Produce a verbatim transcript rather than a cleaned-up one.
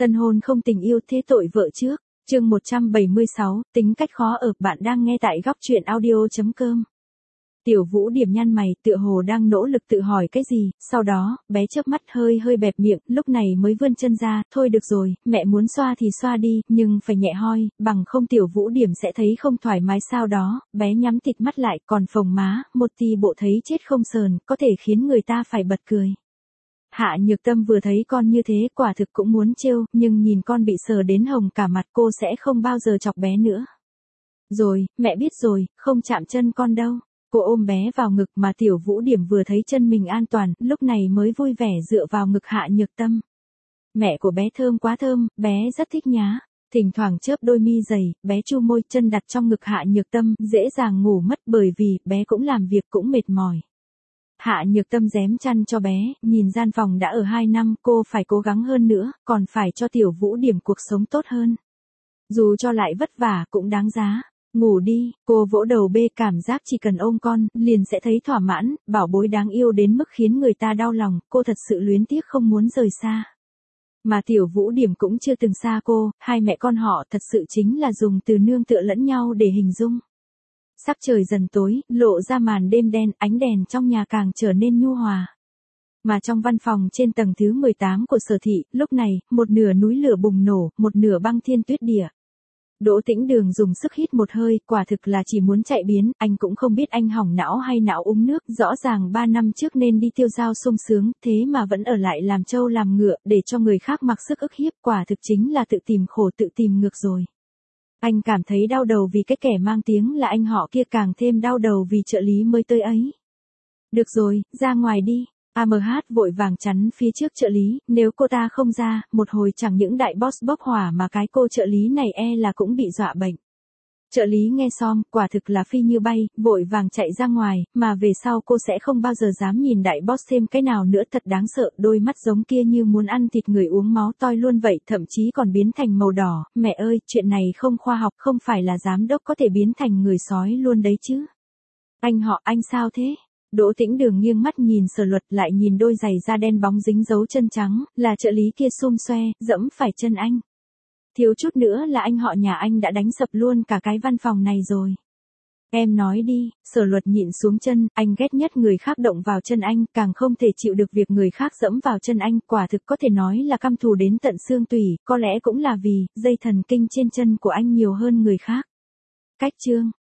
Tân hôn không tình yêu thế tội vợ trước. Chương một trăm bảy mươi sáu, tính cách khó ở. Bạn đang nghe tại góc truyện audio chấm com. Tiểu Vũ điểm nhăn mày, tựa hồ đang nỗ lực tự hỏi cái gì, sau đó, bé chớp mắt hơi hơi bẹp miệng, lúc này mới vươn chân ra, thôi được rồi, mẹ muốn xoa thì xoa đi, nhưng phải nhẹ hoi, bằng không Tiểu Vũ điểm sẽ thấy không thoải mái sao đó, bé nhắm tịt mắt lại, còn phồng má, một tí bộ thấy chết không sờn, có thể khiến người ta phải bật cười. Hạ Nhược Tâm vừa thấy con như thế quả thực cũng muốn trêu, nhưng nhìn con bị sờ đến hồng cả mặt cô sẽ không bao giờ chọc bé nữa. Rồi, mẹ biết rồi, không chạm chân con đâu. Cô ôm bé vào ngực mà Tiểu Vũ điểm vừa thấy chân mình an toàn, lúc này mới vui vẻ dựa vào ngực Hạ Nhược Tâm. Mẹ của bé thơm quá thơm, bé rất thích nhá. Thỉnh thoảng chớp đôi mi dày, bé chu môi chân đặt trong ngực Hạ Nhược Tâm, dễ dàng ngủ mất bởi vì bé cũng làm việc cũng mệt mỏi. Hạ Nhược Tâm rém chăn cho bé, nhìn gian phòng đã ở hai năm, cô phải cố gắng hơn nữa, còn phải cho Tiểu Vũ điểm cuộc sống tốt hơn. Dù cho lại vất vả cũng đáng giá. Ngủ đi, cô vỗ đầu bê cảm giác chỉ cần ôm con, liền sẽ thấy thỏa mãn, bảo bối đáng yêu đến mức khiến người ta đau lòng, cô thật sự luyến tiếc không muốn rời xa. Mà Tiểu Vũ điểm cũng chưa từng xa cô, hai mẹ con họ thật sự chính là dùng từ nương tựa lẫn nhau để hình dung. Sắc trời dần tối, lộ ra màn đêm đen, ánh đèn trong nhà càng trở nên nhu hòa. Mà trong văn phòng trên tầng thứ mười tám của Sở Thị, lúc này, một nửa núi lửa bùng nổ, một nửa băng thiên tuyết địa. Đỗ Tĩnh Đường dùng sức hít một hơi, quả thực là chỉ muốn chạy biến, anh cũng không biết anh hỏng não hay não uống nước, rõ ràng ba năm trước nên đi tiêu dao sung sướng, thế mà vẫn ở lại làm trâu làm ngựa, để cho người khác mặc sức ức hiếp, quả thực chính là tự tìm khổ tự tìm ngược rồi. Anh cảm thấy đau đầu vì cái kẻ mang tiếng là anh họ kia, càng thêm đau đầu vì trợ lý mới tới ấy. Được rồi, ra ngoài đi. a em hát vội vàng chắn phía trước trợ lý, nếu cô ta không ra, một hồi chẳng những đại boss bốc hỏa mà cái cô trợ lý này e là cũng bị dọa bệnh. Trợ lý nghe xong, quả thực là phi như bay, vội vàng chạy ra ngoài, mà về sau cô sẽ không bao giờ dám nhìn đại boss thêm cái nào nữa, thật đáng sợ, đôi mắt giống kia như muốn ăn thịt người uống máu toi luôn vậy, thậm chí còn biến thành màu đỏ, mẹ ơi, chuyện này không khoa học, không phải là giám đốc có thể biến thành người sói luôn đấy chứ. Anh họ, anh sao thế? Đỗ Tĩnh Đường nghiêng mắt nhìn Sở Luật, lại nhìn đôi giày da đen bóng dính dấu chân trắng, là trợ lý kia xum xoe, dẫm phải chân anh. Thiếu chút nữa là anh họ nhà anh đã đánh sập luôn cả cái văn phòng này rồi. Em nói đi, Sở Luật nhịn xuống chân, anh ghét nhất người khác động vào chân anh, càng không thể chịu được việc người khác dẫm vào chân anh, quả thực có thể nói là căm thù đến tận xương tủy, có lẽ cũng là vì, dây thần kinh trên chân của anh nhiều hơn người khác. Cách chương.